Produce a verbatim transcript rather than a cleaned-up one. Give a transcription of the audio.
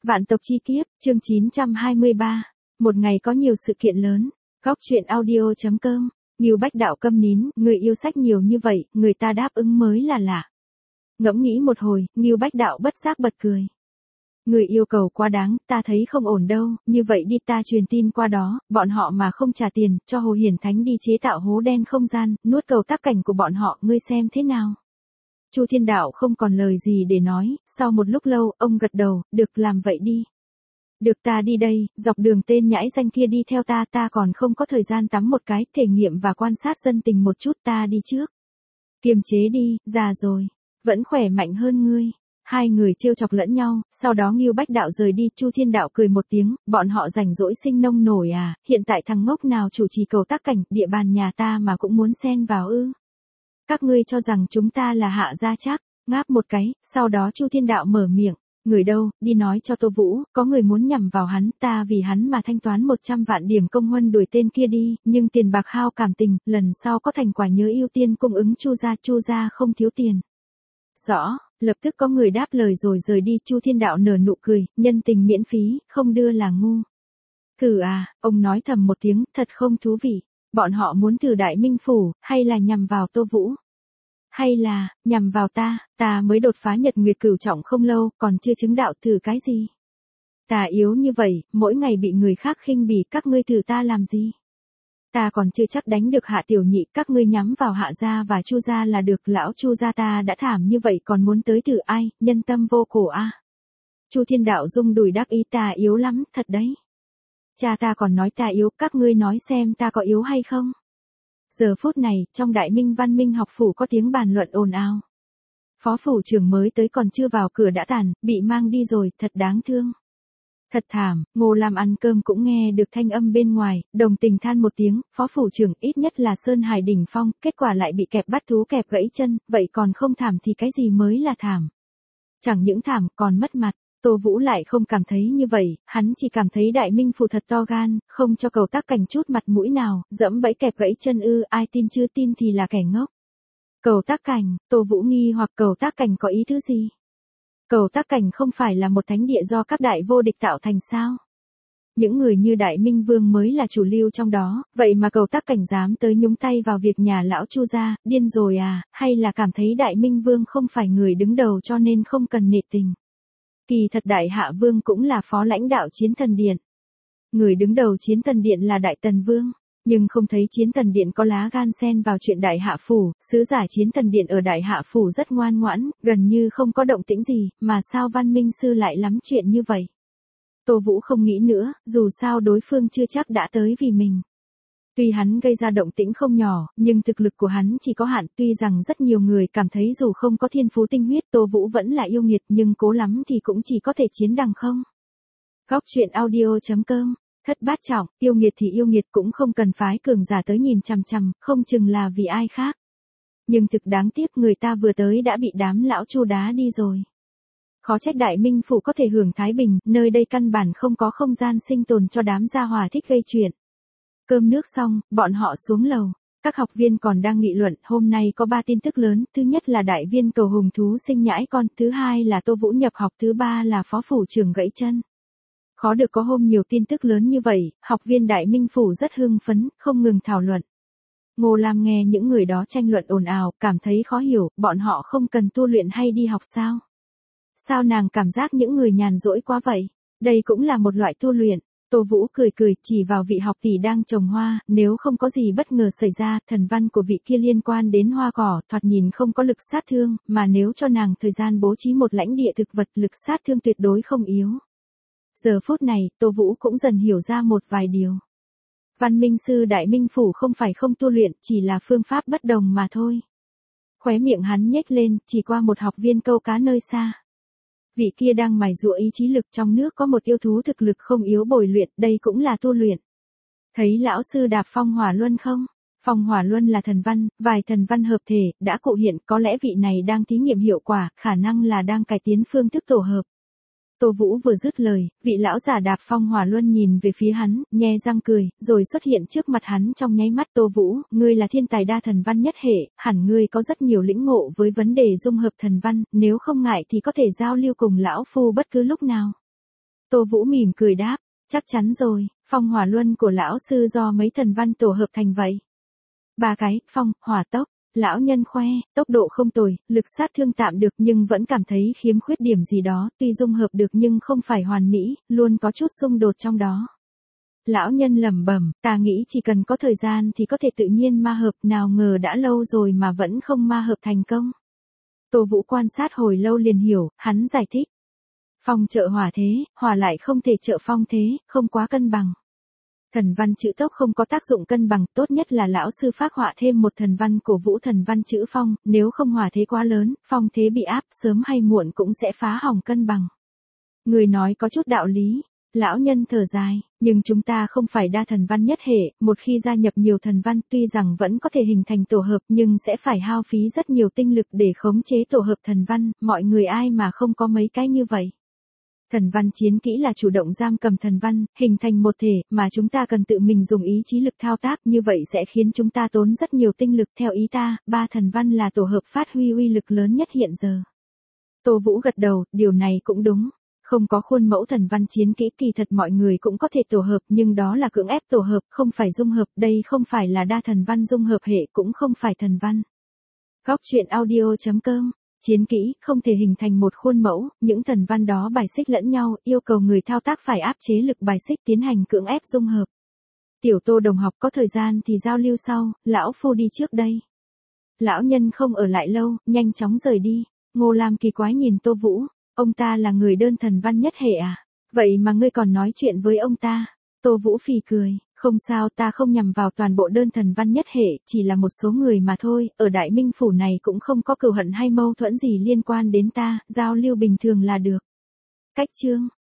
Vạn tộc chi kiếp, chương chín trăm hai mươi ba. Một ngày có nhiều sự kiện lớn. Góc truyện audio.com. Ngưu Bách Đạo câm nín, người yêu sách nhiều như vậy, người ta đáp ứng mới là lạ. Ngẫm nghĩ một hồi, Ngưu Bách Đạo bất giác bật cười. Người yêu cầu quá đáng, ta thấy không ổn đâu, như vậy đi ta truyền tin qua đó, bọn họ mà không trả tiền, cho Hồ Hiển Thánh đi chế tạo hố đen không gian, nuốt cầu tác cảnh của bọn họ, ngươi xem thế nào. Chu Thiên Đạo không còn lời gì để nói, sau một lúc lâu, ông gật đầu, được làm vậy đi. Được ta đi đây, dọc đường tên nhãi danh kia đi theo ta, ta còn không có thời gian tắm một cái, thể nghiệm và quan sát dân tình một chút, ta đi trước. Kiềm chế đi, già rồi, vẫn khỏe mạnh hơn ngươi. Hai người trêu chọc lẫn nhau, sau đó Ngưu Bách Đạo rời đi, Chu Thiên Đạo cười một tiếng, bọn họ rảnh rỗi sinh nông nổi à, hiện tại thằng ngốc nào chủ trì cầu tác cảnh, địa bàn nhà ta mà cũng muốn xen vào ư. Các ngươi cho rằng chúng ta là hạ gia chắc, ngáp một cái, sau đó Chu Thiên Đạo mở miệng, người đâu, đi nói cho Tô Vũ, có người muốn nhằm vào hắn, ta vì hắn mà thanh toán một trăm vạn điểm công huân đuổi tên kia đi, nhưng tiền bạc hao cảm tình, lần sau có thành quả nhớ ưu tiên cung ứng Chu gia, Chu gia không thiếu tiền. Rõ, lập tức có người đáp lời rồi rời đi, Chu Thiên Đạo nở nụ cười, nhân tình miễn phí, không đưa là ngu. Cử à, ông nói thầm một tiếng, thật không thú vị. Bọn họ muốn thử Đại Minh Phủ, hay là nhằm vào Tô Vũ? Hay là, nhằm vào ta, ta mới đột phá nhật nguyệt cửu trọng không lâu, còn chưa chứng đạo thử cái gì? Ta yếu như vậy, mỗi ngày bị người khác khinh bỉ, các ngươi thử ta làm gì? Ta còn chưa chắc đánh được Hạ Tiểu Nhị, các ngươi nhắm vào Hạ gia và Chu gia là được, lão Chu gia ta đã thảm như vậy còn muốn tới thử ai, nhân tâm vô cổ a. À? Chu Thiên Đạo rung đùi đáp ý, ta yếu lắm, thật đấy. Cha ta còn nói ta yếu, các ngươi nói xem ta có yếu hay không? Giờ phút này, trong Đại Minh Văn Minh học phủ có tiếng bàn luận ồn ào. Phó phủ trưởng mới tới còn chưa vào cửa đã tàn, bị mang đi rồi, thật đáng thương. Thật thảm, Ngô Lam ăn cơm cũng nghe được thanh âm bên ngoài, đồng tình than một tiếng, phó phủ trưởng ít nhất là Sơn Hải đỉnh phong, kết quả lại bị kẹp bắt thú kẹp gãy chân, vậy còn không thảm thì cái gì mới là thảm? Chẳng những thảm, còn mất mặt. Tô Vũ lại không cảm thấy như vậy, hắn chỉ cảm thấy Đại Minh Phủ thật to gan, không cho cầu tác cảnh chút mặt mũi nào, dẫm bẫy kẹp gãy chân ư, ai tin chưa tin thì là kẻ ngốc. Cầu tác cảnh, Tô Vũ nghi hoặc cầu tác cảnh có ý thứ gì? Cầu tác cảnh không phải là một thánh địa do các đại vô địch tạo thành sao? Những người như Đại Minh Vương mới là chủ lưu trong đó, vậy mà cầu tác cảnh dám tới nhúng tay vào việc nhà lão Chu gia, điên rồi à, hay là cảm thấy Đại Minh Vương không phải người đứng đầu cho nên không cần nể tình? Kỳ thật Đại Hạ Vương cũng là phó lãnh đạo Chiến Thần Điện. Người đứng đầu Chiến Thần Điện là Đại Tần Vương, nhưng không thấy Chiến Thần Điện có lá gan xen vào chuyện Đại Hạ Phủ, sứ giả Chiến Thần Điện ở Đại Hạ Phủ rất ngoan ngoãn, gần như không có động tĩnh gì, mà sao Văn Minh Sư lại lắm chuyện như vậy. Tô Vũ không nghĩ nữa, dù sao đối phương chưa chắc đã tới vì mình. Tuy hắn gây ra động tĩnh không nhỏ, nhưng thực lực của hắn chỉ có hạn, tuy rằng rất nhiều người cảm thấy dù không có thiên phú tinh huyết Tô Vũ vẫn là yêu nghiệt, nhưng cố lắm thì cũng chỉ có thể chiến đằng không. Góc truyện audio.com. Thất bát trọng, yêu nghiệt thì yêu nghiệt cũng không cần phái cường giả tới nhìn chằm chằm, không chừng là vì ai khác. Nhưng thực đáng tiếc người ta vừa tới đã bị đám lão Chu đá đi rồi. Khó trách Đại Minh Phủ có thể hưởng thái bình, nơi đây căn bản không có không gian sinh tồn cho đám gia hỏa thích gây chuyện. Cơm nước xong, bọn họ xuống lầu. Các học viên còn đang nghị luận, hôm nay có ba tin tức lớn, thứ nhất là đại viên cầu hùng thú sinh nhãi con, thứ hai là Tô Vũ nhập học, thứ ba là phó phủ trưởng gãy chân. Khó được có hôm nhiều tin tức lớn như vậy, học viên Đại Minh Phủ rất hưng phấn, không ngừng thảo luận. Ngô Lam nghe những người đó tranh luận ồn ào, cảm thấy khó hiểu, bọn họ không cần tu luyện hay đi học sao? Sao nàng cảm giác những người nhàn rỗi quá vậy? Đây cũng là một loại tu luyện. Tô Vũ cười cười, chỉ vào vị học tỷ đang trồng hoa, nếu không có gì bất ngờ xảy ra, thần văn của vị kia liên quan đến hoa cỏ, thoạt nhìn không có lực sát thương, mà nếu cho nàng thời gian bố trí một lãnh địa thực vật, lực sát thương tuyệt đối không yếu. Giờ phút này, Tô Vũ cũng dần hiểu ra một vài điều. Văn Minh Sư Đại Minh Phủ không phải không tu luyện, chỉ là phương pháp bất đồng mà thôi. Khóe miệng hắn nhếch lên, chỉ qua một học viên câu cá nơi xa. Vị kia đang mài giũa ý chí lực, trong nước có một yêu thú thực lực không yếu bồi luyện, đây cũng là tu luyện. Thấy lão sư đạp phong hỏa luân không? Phong hỏa luân là thần văn, vài thần văn hợp thể, đã cụ hiện, có lẽ vị này đang thí nghiệm hiệu quả, khả năng là đang cải tiến phương thức tổ hợp. Tô Vũ vừa dứt lời, vị lão giả đạp phong hỏa luân nhìn về phía hắn, nhe răng cười, rồi xuất hiện trước mặt hắn trong nháy mắt. Tô Vũ, ngươi là thiên tài đa thần văn nhất hệ, hẳn ngươi có rất nhiều lĩnh ngộ với vấn đề dung hợp thần văn, nếu không ngại thì có thể giao lưu cùng lão phu bất cứ lúc nào. Tô Vũ mỉm cười đáp, chắc chắn rồi, phong hỏa luân của lão sư do mấy thần văn tổ hợp thành vậy. Ba cái, phong, hỏa tốc, lão nhân khoe, tốc độ không tồi, lực sát thương tạm được nhưng vẫn cảm thấy khiếm khuyết điểm gì đó, tuy dung hợp được nhưng không phải hoàn mỹ, luôn có chút xung đột trong đó. Lão nhân lẩm bẩm, ta nghĩ chỉ cần có thời gian thì có thể tự nhiên ma hợp, nào ngờ đã lâu rồi mà vẫn không ma hợp thành công. Tô Vũ quan sát hồi lâu liền hiểu, hắn giải thích. Phong trợ hỏa thế, hỏa lại không thể trợ phong thế, không quá cân bằng. Thần văn chữ tốc không có tác dụng cân bằng, tốt nhất là lão sư phác họa thêm một thần văn cổ vũ thần văn chữ phong, nếu không hỏa thế quá lớn, phong thế bị áp, sớm hay muộn cũng sẽ phá hỏng cân bằng. Người nói có chút đạo lý. Lão nhân thở dài, nhưng chúng ta không phải đa thần văn nhất hệ, một khi gia nhập nhiều thần văn tuy rằng vẫn có thể hình thành tổ hợp nhưng sẽ phải hao phí rất nhiều tinh lực để khống chế tổ hợp thần văn, mọi người ai mà không có mấy cái như vậy. Thần văn chiến kỹ là chủ động giam cầm thần văn, hình thành một thể, mà chúng ta cần tự mình dùng ý chí lực thao tác, như vậy sẽ khiến chúng ta tốn rất nhiều tinh lực. Theo ý ta, ba thần văn là tổ hợp phát huy uy lực lớn nhất hiện giờ. Tô Vũ gật đầu, điều này cũng đúng. Không có khuôn mẫu thần văn chiến kỹ, kỳ thật mọi người cũng có thể tổ hợp, nhưng đó là cưỡng ép tổ hợp, không phải dung hợp, đây không phải là đa thần văn dung hợp hệ, cũng không phải thần văn. Góc truyện audio chấm com. Chiến kỹ không thể hình thành một khuôn mẫu, những thần văn đó bài xích lẫn nhau, yêu cầu người thao tác phải áp chế lực bài xích tiến hành cưỡng ép dung hợp. Tiểu Tô đồng học có thời gian thì giao lưu sau, lão phu đi trước đây. Lão nhân không ở lại lâu, nhanh chóng rời đi. Ngô Lam kỳ quái nhìn Tô Vũ. Ông ta là người đơn thần văn nhất hệ à? Vậy mà ngươi còn nói chuyện với ông ta? Tô Vũ phì cười, không sao, ta không nhằm vào toàn bộ đơn thần văn nhất hệ, chỉ là một số người mà thôi, ở Đại Minh Phủ này cũng không có cừu hận hay mâu thuẫn gì liên quan đến ta, giao lưu bình thường là được. Cách chương